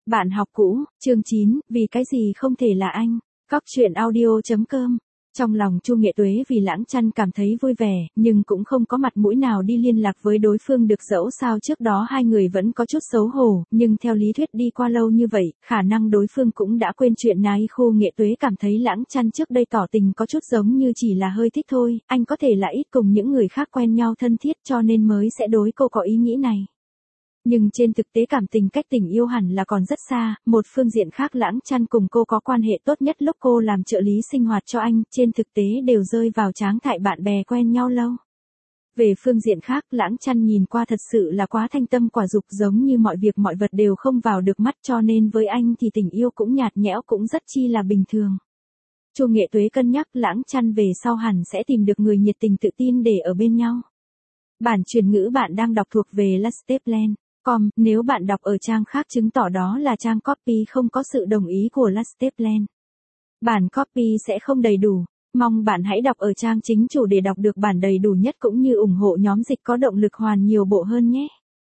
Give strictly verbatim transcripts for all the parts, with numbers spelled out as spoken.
Bạn học cũ, chương chín, vì cái gì không thể là anh. Cóc truyện audio chấm com. Trong lòng Chu Nghệ Tuế vì Lãng Chăn cảm thấy vui vẻ, nhưng cũng không có mặt mũi nào đi liên lạc với đối phương được, dẫu sao trước đó hai người vẫn có chút xấu hổ, nhưng theo lý thuyết đi qua lâu như vậy, khả năng đối phương cũng đã quên chuyện này. Chu Nghệ Tuế cảm thấy Lãng Chăn trước đây tỏ tình có chút giống như chỉ là hơi thích thôi, anh có thể là ít cùng những người khác quen nhau thân thiết cho nên mới sẽ đối cô có ý nghĩ này. Nhưng trên thực tế cảm tình cách tình yêu hẳn là còn rất xa, một phương diện khác Lãng Chăn cùng cô có quan hệ tốt nhất lúc cô làm trợ lý sinh hoạt cho anh, trên thực tế đều rơi vào tráng thại bạn bè quen nhau lâu. Về phương diện khác Lãng Chăn nhìn qua thật sự là quá thanh tâm quả dục, giống như mọi việc mọi vật đều không vào được mắt, cho nên với anh thì tình yêu cũng nhạt nhẽo, cũng rất chi là bình thường. Chu Nghệ Tuế cân nhắc Lãng Chăn về sau hẳn sẽ tìm được người nhiệt tình tự tin để ở bên nhau. Bản truyền ngữ bạn đang đọc thuộc về Lasteplan. Com, nếu bạn đọc ở trang khác chứng tỏ đó là trang copy không có sự đồng ý của Lasteplan. Bản copy sẽ không đầy đủ. Mong bạn hãy đọc ở trang chính chủ để đọc được bản đầy đủ nhất cũng như ủng hộ nhóm dịch có động lực hoàn nhiều bộ hơn nhé.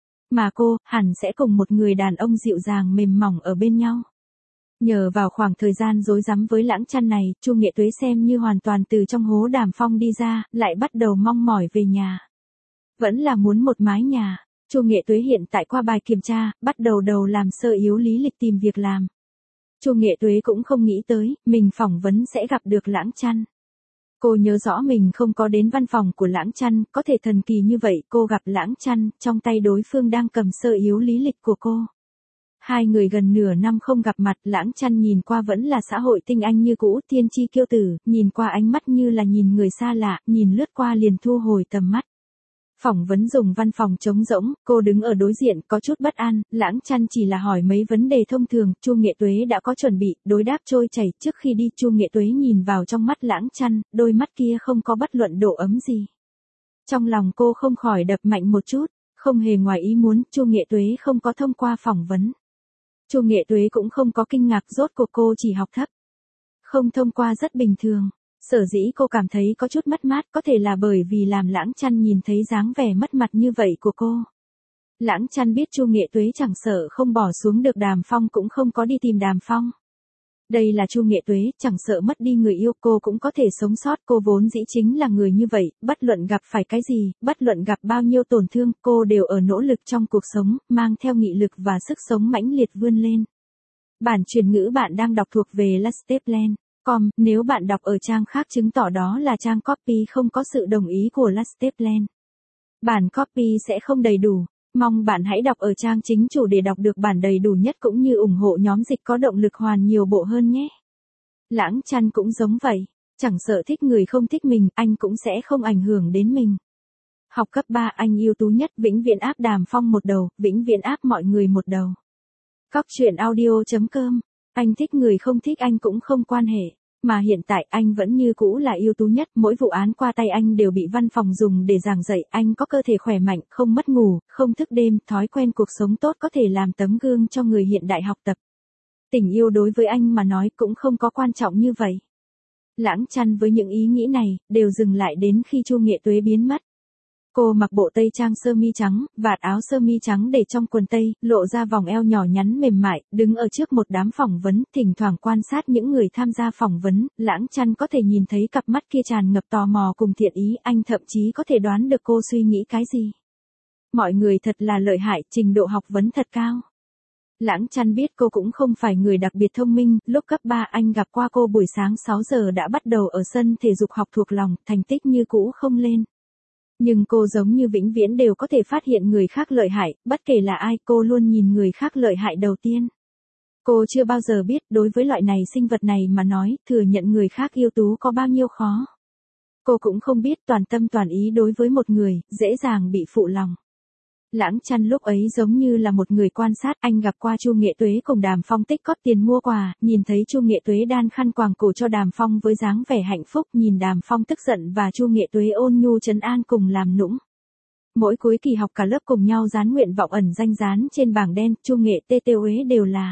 Mà cô, hẳn sẽ cùng một người đàn ông dịu dàng mềm mỏng ở bên nhau. Nhờ vào khoảng thời gian rối rắm với Lãng Chăn này, Chu Nghệ Tuế xem như hoàn toàn từ trong hố Đàm Phong đi ra, lại bắt đầu mong mỏi về nhà. Vẫn là muốn một mái nhà. Chu Nghệ Tuế hiện tại qua bài kiểm tra, bắt đầu đầu làm sơ yếu lý lịch tìm việc làm. Chu Nghệ Tuế cũng không nghĩ tới, mình phỏng vấn sẽ gặp được Lãng Chăn. Cô nhớ rõ mình không có đến văn phòng của Lãng Chăn, có thể thần kỳ như vậy, cô gặp Lãng Chăn, trong tay đối phương đang cầm sơ yếu lý lịch của cô. Hai người gần nửa năm không gặp mặt, Lãng Chăn nhìn qua vẫn là xã hội tinh anh như cũ, thiên chi kiêu tử, nhìn qua ánh mắt như là nhìn người xa lạ, nhìn lướt qua liền thu hồi tầm mắt. Phỏng vấn dùng văn phòng trống rỗng, cô đứng ở đối diện có chút bất an, Lãng Chăn chỉ là hỏi mấy vấn đề thông thường, Chu Nghệ Tuế đã có chuẩn bị, đối đáp trôi chảy. Trước khi đi Chu Nghệ Tuế nhìn vào trong mắt Lãng Chăn, đôi mắt kia không có bất luận độ ấm gì. Trong lòng cô không khỏi đập mạnh một chút, không hề ngoài ý muốn, Chu Nghệ Tuế không có thông qua phỏng vấn. Chu Nghệ Tuế cũng không có kinh ngạc, rốt cuộc cô chỉ học thấp. Không thông qua rất bình thường. Sở dĩ cô cảm thấy có chút mất mát, có thể là bởi vì làm Lãng Chăn nhìn thấy dáng vẻ mất mặt như vậy của cô. Lãng Chăn biết Chu Nghệ Tuế chẳng sợ không bỏ xuống được Đàm Phong cũng không có đi tìm Đàm Phong. Đây là Chu Nghệ Tuế, chẳng sợ mất đi người yêu cô cũng có thể sống sót, cô vốn dĩ chính là người như vậy, bất luận gặp phải cái gì, bất luận gặp bao nhiêu tổn thương, cô đều ở nỗ lực trong cuộc sống, mang theo nghị lực và sức sống mãnh liệt vươn lên. Bản truyền ngữ bạn đang đọc thuộc về Lasteplan. Com, nếu bạn đọc ở trang khác chứng tỏ đó là trang copy không có sự đồng ý của Lasteplan. Bản copy sẽ không đầy đủ. Mong bạn hãy đọc ở trang chính chủ để đọc được bản đầy đủ nhất cũng như ủng hộ nhóm dịch có động lực hoàn nhiều bộ hơn nhé. Lãng Chăn cũng giống vậy. Chẳng sợ thích người không thích mình, anh cũng sẽ không ảnh hưởng đến mình. Học cấp ba anh ưu tú nhất, vĩnh viễn áp Đàm Phong một đầu, vĩnh viễn áp mọi người một đầu. Cóc truyện audio chấm com. Anh thích người không thích anh cũng không quan hệ. Mà hiện tại anh vẫn như cũ là ưu tú nhất, mỗi vụ án qua tay anh đều bị văn phòng dùng để giảng dạy, anh có cơ thể khỏe mạnh, không mất ngủ, không thức đêm, thói quen cuộc sống tốt có thể làm tấm gương cho người hiện đại học tập. Tình yêu đối với anh mà nói cũng không có quan trọng như vậy. Lãng Chăn với những ý nghĩ này, đều dừng lại đến khi Chu Nghệ Tuế biến mất. Cô mặc bộ tây trang sơ mi trắng, vạt áo sơ mi trắng để trong quần tây, lộ ra vòng eo nhỏ nhắn mềm mại, đứng ở trước một đám phỏng vấn, thỉnh thoảng quan sát những người tham gia phỏng vấn, Lãng Chăn có thể nhìn thấy cặp mắt kia tràn ngập tò mò cùng thiện ý, anh thậm chí có thể đoán được cô suy nghĩ cái gì. Mọi người thật là lợi hại, trình độ học vấn thật cao. Lãng Chăn biết cô cũng không phải người đặc biệt thông minh, lúc cấp ba anh gặp qua cô buổi sáng sáu giờ đã bắt đầu ở sân thể dục học thuộc lòng, thành tích như cũ không lên. Nhưng cô giống như vĩnh viễn đều có thể phát hiện người khác lợi hại, bất kể là ai, cô luôn nhìn người khác lợi hại đầu tiên. Cô chưa bao giờ biết, đối với loại này sinh vật này mà nói, thừa nhận người khác ưu tú có bao nhiêu khó. Cô cũng không biết toàn tâm toàn ý đối với một người, dễ dàng bị phụ lòng. Lãng Chăn lúc ấy giống như là một người quan sát, anh gặp qua Chu Nghệ Tuế cùng Đàm Phong tích cóp tiền mua quà, nhìn thấy Chu Nghệ Tuế đan khăn quàng cổ cho Đàm Phong với dáng vẻ hạnh phúc, nhìn Đàm Phong tức giận và Chu Nghệ Tuế ôn nhu trấn an cùng làm nũng. Mỗi cuối kỳ học cả lớp cùng nhau dán nguyện vọng ẩn danh dán trên bảng đen, Chu Nghệ tê tê uế đều là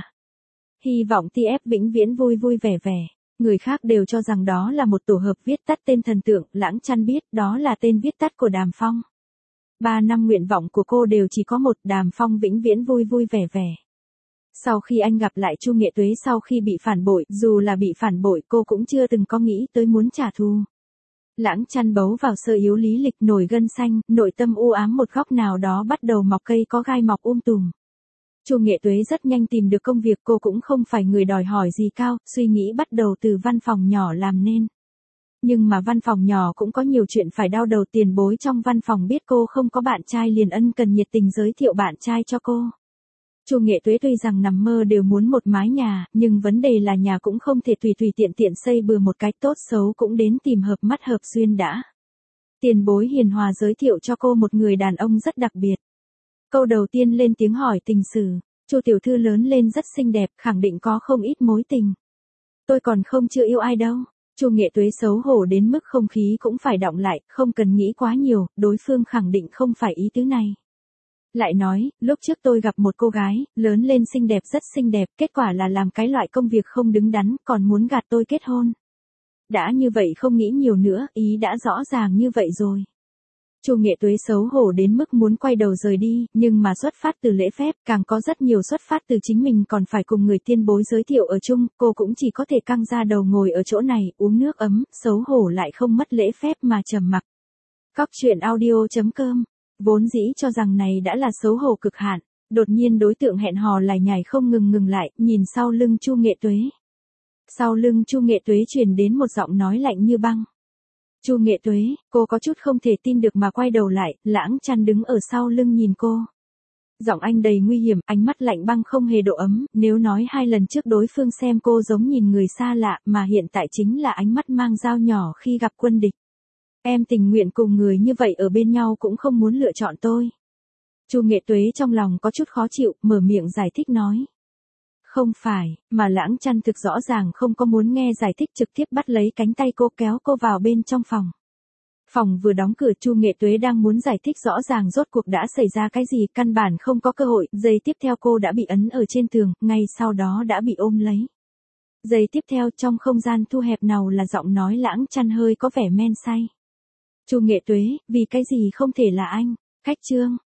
hy vọng tê ép vĩnh viễn vui vui vẻ vẻ. Người khác đều cho rằng đó là một tổ hợp viết tắt tên thần tượng, Lãng Chăn biết đó là tên viết tắt của Đàm Phong. Ba năm nguyện vọng của cô đều chỉ có một, Đàm Phong vĩnh viễn vui vui vẻ vẻ. Sau khi anh gặp lại Chu Nghệ Tuế sau khi bị phản bội, dù là bị phản bội cô cũng chưa từng có nghĩ tới muốn trả thù. Lãng Chăn bấu vào sơ yếu lý lịch nổi gân xanh, nội tâm u ám một góc nào đó bắt đầu mọc cây có gai mọc um tùm. Chu Nghệ Tuế rất nhanh tìm được công việc, cô cũng không phải người đòi hỏi gì cao, suy nghĩ bắt đầu từ văn phòng nhỏ làm nên. Nhưng mà văn phòng nhỏ cũng có nhiều chuyện phải đau đầu, tiền bối trong văn phòng biết cô không có bạn trai liền ân cần nhiệt tình giới thiệu bạn trai cho cô. Chu Nghệ Tuế tuy rằng nằm mơ đều muốn một mái nhà, nhưng vấn đề là nhà cũng không thể tùy tùy tiện tiện xây bừa một cái, tốt xấu cũng đến tìm hợp mắt hợp duyên đã. Tiền bối hiền hòa giới thiệu cho cô một người đàn ông rất đặc biệt. Câu đầu tiên lên tiếng hỏi tình sử, Chu tiểu thư lớn lên rất xinh đẹp, khẳng định có không ít mối tình. Tôi còn không chưa yêu ai đâu. Chu Nghệ Tuế xấu hổ đến mức không khí cũng phải đọng lại, không cần nghĩ quá nhiều, đối phương khẳng định không phải ý tứ này. Lại nói, lúc trước tôi gặp một cô gái, lớn lên xinh đẹp rất xinh đẹp, kết quả là làm cái loại công việc không đứng đắn, còn muốn gạt tôi kết hôn. Đã như vậy không nghĩ nhiều nữa, ý đã rõ ràng như vậy rồi. Chu Nghệ Tuế xấu hổ đến mức muốn quay đầu rời đi, nhưng mà xuất phát từ lễ phép, càng có rất nhiều xuất phát từ chính mình còn phải cùng người tiên bối giới thiệu ở chung, cô cũng chỉ có thể căng ra đầu ngồi ở chỗ này, uống nước ấm, xấu hổ lại không mất lễ phép mà trầm mặc. Cóc truyện audio chấm com, vốn dĩ cho rằng này đã là xấu hổ cực hạn, đột nhiên đối tượng hẹn hò lại nhảy không ngừng ngừng lại, nhìn sau lưng Chu Nghệ Tuế. Sau lưng Chu Nghệ Tuế truyền đến một giọng nói lạnh như băng. Chu Nghệ Tuế, cô có chút không thể tin được mà quay đầu lại, Lãng Chăn đứng ở sau lưng nhìn cô. Giọng anh đầy nguy hiểm, ánh mắt lạnh băng không hề độ ấm, nếu nói hai lần trước đối phương xem cô giống nhìn người xa lạ, mà hiện tại chính là ánh mắt mang dao nhỏ khi gặp quân địch. Em tình nguyện cùng người như vậy ở bên nhau cũng không muốn lựa chọn tôi. Chu Nghệ Tuế trong lòng có chút khó chịu, mở miệng giải thích nói. Không phải, mà Lãng Chăn thực rõ ràng không có muốn nghe giải thích, trực tiếp bắt lấy cánh tay cô kéo cô vào bên trong phòng. Phòng vừa đóng cửa, Chu Nghệ Tuế đang muốn giải thích rõ ràng rốt cuộc đã xảy ra cái gì, căn bản không có cơ hội, giây tiếp theo cô đã bị ấn ở trên tường, ngay sau đó đã bị ôm lấy. Giây tiếp theo trong không gian thu hẹp nào là giọng nói Lãng Chăn hơi có vẻ men say. Chu Nghệ Tuế, vì cái gì không thể là anh? Khách chương.